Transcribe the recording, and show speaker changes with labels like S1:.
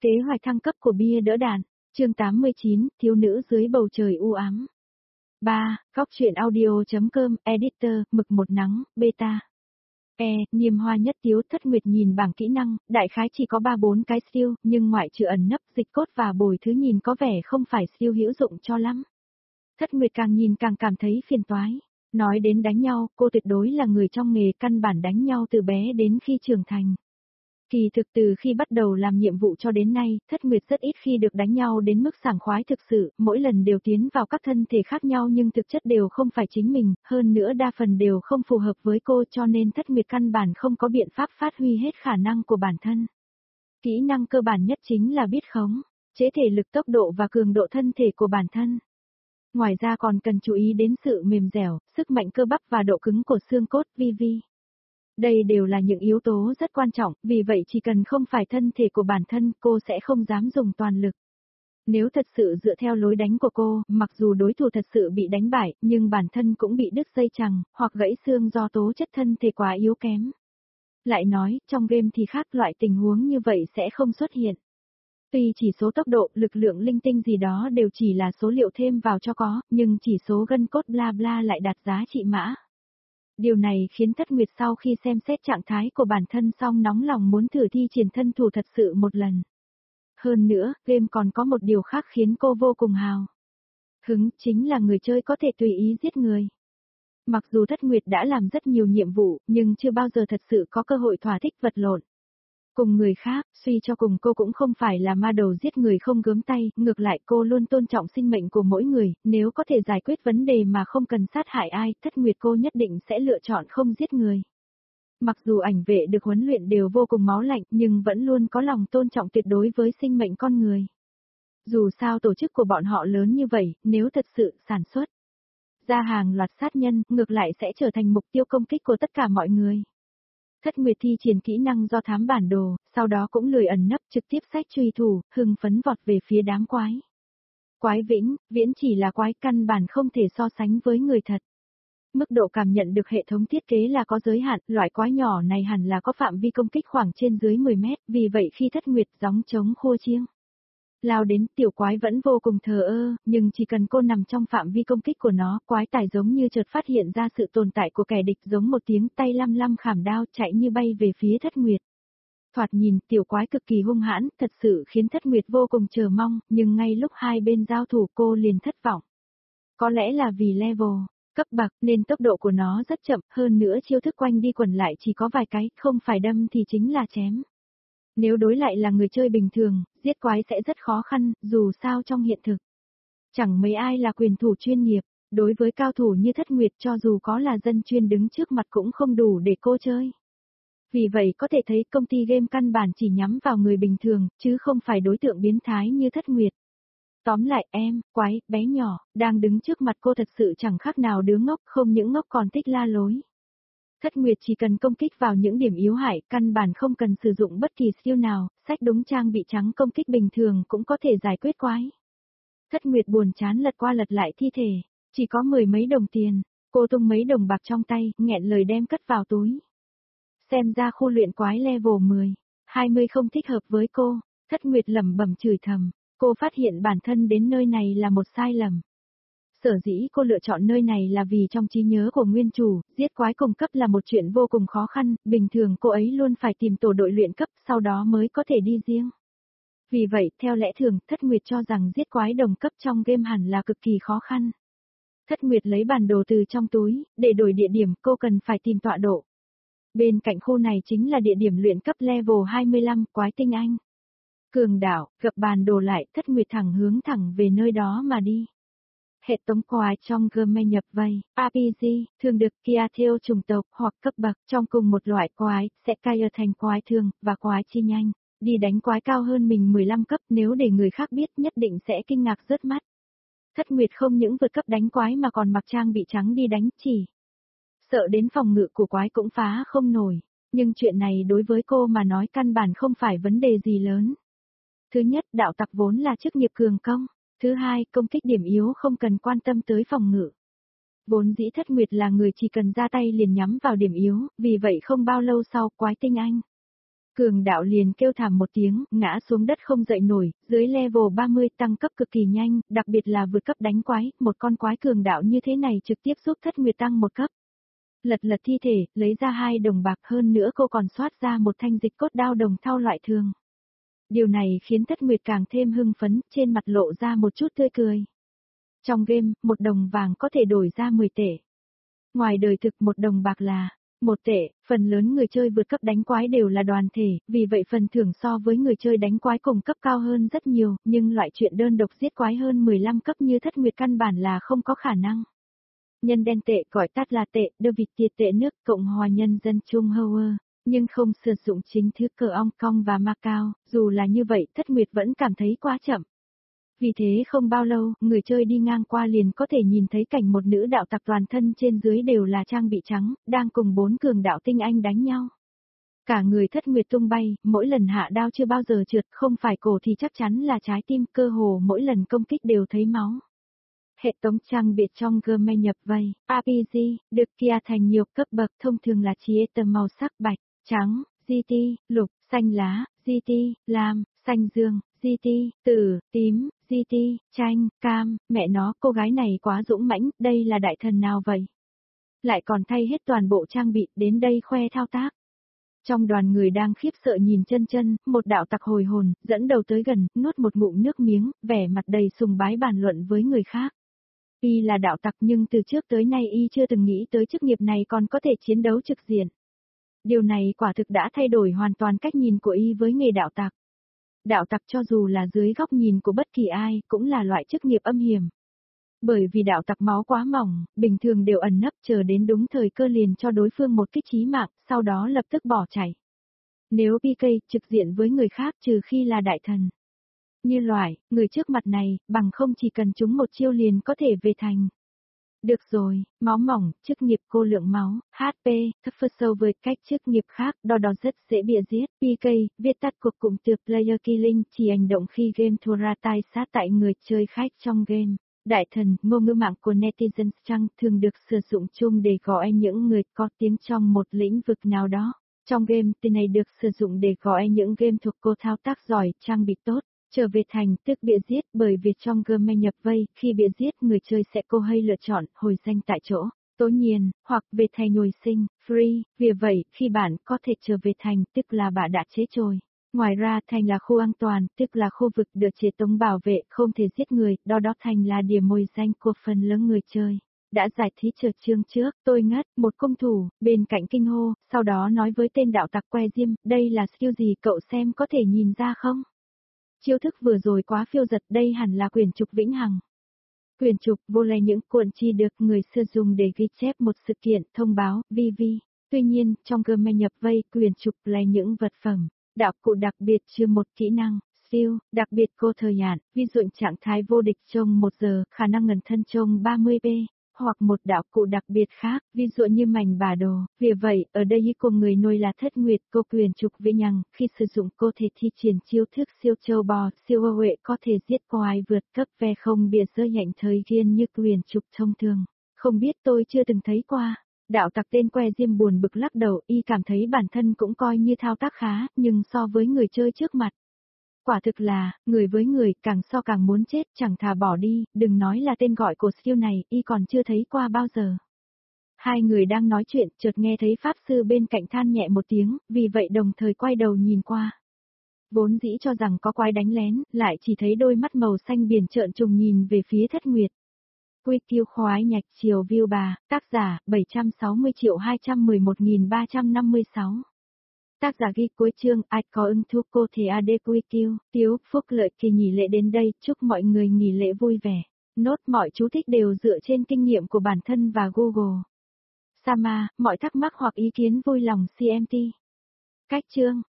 S1: Kế hoạch thăng cấp của bia đỡ đạn, chương 89, thiếu nữ dưới bầu trời u ám. 3. Góc truyện audio.com, editor, mực một nắng, beta. Niêm hoa nhất tiếu. Thất Nguyệt nhìn bảng kỹ năng, đại khái chỉ có 3-4 cái siêu, nhưng ngoại trừ ẩn nấp, dịch cốt và bồi thứ nhìn có vẻ không phải siêu hữu dụng cho lắm. Thất Nguyệt càng nhìn càng cảm thấy phiền toái. Nói đến đánh nhau, cô tuyệt đối là người trong nghề, căn bản đánh nhau từ bé đến khi trưởng thành. Kỳ thực từ khi bắt đầu làm nhiệm vụ cho đến nay, Thất Nguyệt rất ít khi được đánh nhau đến mức sảng khoái thực sự, mỗi lần đều tiến vào các thân thể khác nhau nhưng thực chất đều không phải chính mình, hơn nữa đa phần đều không phù hợp với cô, cho nên Thất Nguyệt căn bản không có biện pháp phát huy hết khả năng của bản thân. Kỹ năng cơ bản nhất chính là biết khống chế thể lực, tốc độ và cường độ thân thể của bản thân. Ngoài ra còn cần chú ý đến sự mềm dẻo, sức mạnh cơ bắp và độ cứng của xương cốt, vi. Đây đều là những yếu tố rất quan trọng, vì vậy chỉ cần không phải thân thể của bản thân, cô sẽ không dám dùng toàn lực. Nếu thật sự dựa theo lối đánh của cô, mặc dù đối thủ thật sự bị đánh bại, nhưng bản thân cũng bị đứt dây chằng, hoặc gãy xương do tố chất thân thể quá yếu kém. Lại nói, trong game thì khác, loại tình huống như vậy sẽ không xuất hiện. Tuy chỉ số tốc độ, lực lượng linh tinh gì đó đều chỉ là số liệu thêm vào cho có, nhưng chỉ số gân cốt bla bla lại đạt giá trị mã. Điều này khiến Thất Nguyệt sau khi xem xét trạng thái của bản thân xong nóng lòng muốn thử thi triển thân thủ thật sự một lần. Hơn nữa, game còn có một điều khác khiến cô vô cùng hào hứng, chính là người chơi có thể tùy ý giết người. Mặc dù Thất Nguyệt đã làm rất nhiều nhiệm vụ, nhưng chưa bao giờ thật sự có cơ hội thỏa thích vật lộn cùng người khác, suy cho cùng cô cũng không phải là ma đầu giết người không gớm tay, ngược lại cô luôn tôn trọng sinh mệnh của mỗi người, nếu có thể giải quyết vấn đề mà không cần sát hại ai, Thất Nguyệt cô nhất định sẽ lựa chọn không giết người. Mặc dù ảnh vệ được huấn luyện đều vô cùng máu lạnh, nhưng vẫn luôn có lòng tôn trọng tuyệt đối với sinh mệnh con người. Dù sao tổ chức của bọn họ lớn như vậy, nếu thật sự sản xuất ra hàng loạt sát nhân, ngược lại sẽ trở thành mục tiêu công kích của tất cả mọi người. Thất Nguyệt thi triển kỹ năng do thám bản đồ, sau đó cũng lười ẩn nấp, trực tiếp xách chùy thủ, hưng phấn vọt về phía đám quái. Quái viễn chỉ là quái, căn bản không thể so sánh với người thật. Mức độ cảm nhận được hệ thống thiết kế là có giới hạn, loại quái nhỏ này hẳn là có phạm vi công kích khoảng trên dưới 10 mét, vì vậy khi Thất Nguyệt gióng trống khua chiêng lao đến, tiểu quái vẫn vô cùng thờ ơ, nhưng chỉ cần cô nằm trong phạm vi công kích của nó, quái tài giống như chợt phát hiện ra sự tồn tại của kẻ địch, giống một tiếng tay lăm lăm khảm đao chạy như bay về phía Thất Nguyệt. Thoạt nhìn, tiểu quái cực kỳ hung hãn, thật sự khiến Thất Nguyệt vô cùng chờ mong, nhưng ngay lúc hai bên giao thủ cô liền thất vọng. Có lẽ là vì level cấp bậc nên tốc độ của nó rất chậm, hơn nữa chiêu thức quanh đi quẩn lại chỉ có vài cái, không phải đâm thì chính là chém. Nếu đối lại là người chơi bình thường, giết quái sẽ rất khó khăn, dù sao trong hiện thực chẳng mấy ai là quyền thủ chuyên nghiệp, đối với cao thủ như Thất Nguyệt cho dù có là dân chuyên đứng trước mặt cũng không đủ để cô chơi. Vì vậy có thể thấy công ty game căn bản chỉ nhắm vào người bình thường, chứ không phải đối tượng biến thái như Thất Nguyệt. Tóm lại quái, bé nhỏ, đang đứng trước mặt cô thật sự chẳng khác nào đứa ngốc, không những ngốc còn thích la lối. Thất Nguyệt chỉ cần công kích vào những điểm yếu hại, căn bản không cần sử dụng bất kỳ skill nào, xách đúng trang bị trắng công kích bình thường cũng có thể giải quyết quái. Thất Nguyệt buồn chán lật qua lật lại thi thể, chỉ có 10 mấy đồng tiền, cô tung mấy đồng bạc trong tay, nghẹn lời đem cất vào túi. Xem ra khu luyện quái level 10, 20 không thích hợp với cô, Thất Nguyệt lẩm bẩm chửi thầm, cô phát hiện bản thân đến nơi này là một sai lầm. Sở dĩ cô lựa chọn nơi này là vì trong trí nhớ của nguyên chủ, giết quái cùng cấp là một chuyện vô cùng khó khăn, bình thường cô ấy luôn phải tìm tổ đội luyện cấp, sau đó mới có thể đi riêng. Vì vậy, theo lẽ thường, Thất Nguyệt cho rằng giết quái đồng cấp trong game hẳn là cực kỳ khó khăn. Thất Nguyệt lấy bản đồ từ trong túi, để đổi địa điểm cô cần phải tìm tọa độ. Bên cạnh khu này chính là địa điểm luyện cấp level 25, quái tinh anh. Cường đảo, gập bản đồ lại, Thất Nguyệt hướng thẳng về nơi đó mà đi. Hệ thống quái trong game nhập vây, RPG, thường được kia theo chủng tộc hoặc cấp bậc trong cùng một loại quái, sẽ cai thành quái thường, và quái chi nhanh. Đi đánh quái cao hơn mình 15 cấp, nếu để người khác biết nhất định sẽ kinh ngạc rớt mắt. Thất Nguyệt không những vượt cấp đánh quái mà còn mặc trang bị trắng đi đánh, chỉ sợ đến phòng ngự của quái cũng phá không nổi. Nhưng chuyện này đối với cô mà nói căn bản không phải vấn đề gì lớn. Thứ nhất, đạo tặc vốn là chức nghiệp cường công. Thứ hai, công kích điểm yếu không cần quan tâm tới phòng ngự. Vốn dĩ Thất Nguyệt là người chỉ cần ra tay liền nhắm vào điểm yếu, vì vậy không bao lâu sau, quái tinh anh Cường đạo liền kêu thảm một tiếng, ngã xuống đất không dậy nổi, dưới level 30 tăng cấp cực kỳ nhanh, đặc biệt là vượt cấp đánh quái, một con quái cường đạo như thế này trực tiếp giúp Thất Nguyệt tăng một cấp. Lật thi thể, lấy ra 2 đồng bạc, hơn nữa cô còn soát ra một thanh dịch cốt đao đồng thau loại thường. Điều này khiến Thất Nguyệt càng thêm hưng phấn, trên mặt lộ ra một chút tươi cười. Trong game, 1 đồng vàng có thể đổi ra 10 tệ. Ngoài đời thực 1 đồng bạc là 1 tệ, phần lớn người chơi vượt cấp đánh quái đều là đoàn thể, vì vậy phần thưởng so với người chơi đánh quái cùng cấp cao hơn rất nhiều, nhưng loại chuyện đơn độc giết quái hơn 15 cấp như Thất Nguyệt căn bản là không có khả năng. Nhân đen tệ gọi tắt là tệ, đơ vịt tiệt tệ nước Cộng hòa Nhân dân Trung Hauer, nhưng không sử dụng chính thức cờ Hong Kong và Macau, dù là như vậy Thất Nguyệt vẫn cảm thấy quá chậm. Vì thế không bao lâu, người chơi đi ngang qua liền có thể nhìn thấy cảnh một nữ đạo tặc toàn thân trên dưới đều là trang bị trắng, đang cùng 4 cường đạo tinh anh đánh nhau. Cả người Thất Nguyệt tung bay, mỗi lần hạ đao chưa bao giờ trượt, không phải cổ thì chắc chắn là trái tim, cơ hồ mỗi lần công kích đều thấy máu. Hệ thống trang bị trong game nhập vây, RPG, được chia thành nhiều cấp bậc, thông thường là chia tầm màu sắc bạch, trắng, GT, lục, xanh lá, GT, lam, xanh dương, GT, tử, tím, GT, chanh, cam, mẹ nó, cô gái này quá dũng mãnh, đây là đại thần nào vậy? Lại còn thay hết toàn bộ trang bị, đến đây khoe thao tác. Trong đoàn người đang khiếp sợ nhìn chân, một đạo tặc hồi hồn, dẫn đầu tới gần, nuốt một ngụm nước miếng, vẻ mặt đầy sùng bái bàn luận với người khác. Y là đạo tặc nhưng từ trước tới nay Y chưa từng nghĩ tới chức nghiệp này còn có thể chiến đấu trực diện. Điều này quả thực đã thay đổi hoàn toàn cách nhìn của Y với nghề đạo tặc. Đạo tặc cho dù là dưới góc nhìn của bất kỳ ai cũng là loại chức nghiệp âm hiểm. Bởi vì đạo tặc máu quá mỏng, bình thường đều ẩn nấp chờ đến đúng thời cơ liền cho đối phương một kích chí mạng, sau đó lập tức bỏ chạy. Nếu PK trực diện với người khác trừ khi là đại thần. Như loại, người trước mặt này, bằng không chỉ cần chúng một chiêu liền có thể về thành. Được rồi, máu mỏng, chức nghiệp cô lượng máu, HP, thấp sâu với cách chức nghiệp khác, đó rất dễ bịa giết. PK, viết tắt của cụm từ Player Killing, chỉ hành động khi game thua ra tai sát tại người chơi khách trong game. Đại thần, ngôn ngữ mạng của netizens chăng thường được sử dụng chung để gọi những người có tiếng trong một lĩnh vực nào đó. Trong game, từ này được sử dụng để gọi những game thuộc cô thao tác giỏi, trang bị tốt. Trở về thành tức bịa giết, bởi vì trong game nhập vây, khi bịa giết người chơi sẽ cô hay lựa chọn hồi danh tại chỗ, tố nhiên, hoặc về thành nhồi sinh, free, vì vậy, khi bạn có thể trở về thành tức là bạn đã chết rồi. Ngoài ra thành là khu an toàn, tức là khu vực được chế tống bảo vệ, không thể giết người, đó thành là điểm mồi danh của phần lớn người chơi. Đã giải thích chờ chương trước, tôi ngất, một công thủ, bên cạnh kinh hô, sau đó nói với tên đạo tặc que diêm, đây là skill gì cậu xem có thể nhìn ra không? Chiêu thức vừa rồi quá phiêu giật, đây hẳn là quyển trục vĩnh hằng. Quyển trục vô là những cuộn chi được người xưa dùng để ghi chép một sự kiện, thông báo, VV. Tuy nhiên, trong game nhập vây, quyển trục là những vật phẩm, đạo cụ đặc biệt chưa một kỹ năng, siêu, đặc biệt cô thời hạn, ví dụ trạng thái vô địch trong 1 giờ, khả năng ngần thân trong 30p. Hoặc một đạo cụ đặc biệt khác, ví dụ như mảnh bản đồ. Vì vậy, ở đây cô người nuôi là Thất Nguyệt, cô quyền trục vĩnh hằng, khi sử dụng cô thể thi triển chiêu thức siêu châu bò, siêu huệ có thể giết quái vượt cấp ve không bịa rơi nhạnh thời gian như quyền trục thông thường. Không biết tôi chưa từng thấy qua. Đạo tặc tên que diêm buồn bực lắc đầu, y cảm thấy bản thân cũng coi như thao tác khá, nhưng so với người chơi trước mặt. Quả thực là, người với người, càng so càng muốn chết, chẳng thà bỏ đi, đừng nói là tên gọi của skill này, y còn chưa thấy qua bao giờ. Hai người đang nói chuyện, chợt nghe thấy pháp sư bên cạnh than nhẹ một tiếng, vì vậy đồng thời quay đầu nhìn qua. Vốn dĩ cho rằng có quái đánh lén, lại chỉ thấy đôi mắt màu xanh biển trợn trùng nhìn về phía Thất Nguyệt. Quy kiêu khoái nhạch chiều view bà, tác giả, 760.211.356. Tác giả ghi cuối chương, ai có ưng thú cô thì AD Quy kiêu, tiếu, phúc lợi kỳ nghỉ lễ đến đây, chúc mọi người nghỉ lễ vui vẻ. Nốt mọi chú thích đều dựa trên kinh nghiệm của bản thân và Google. Sama, mọi thắc mắc hoặc ý kiến vui lòng CMT. Cách chương.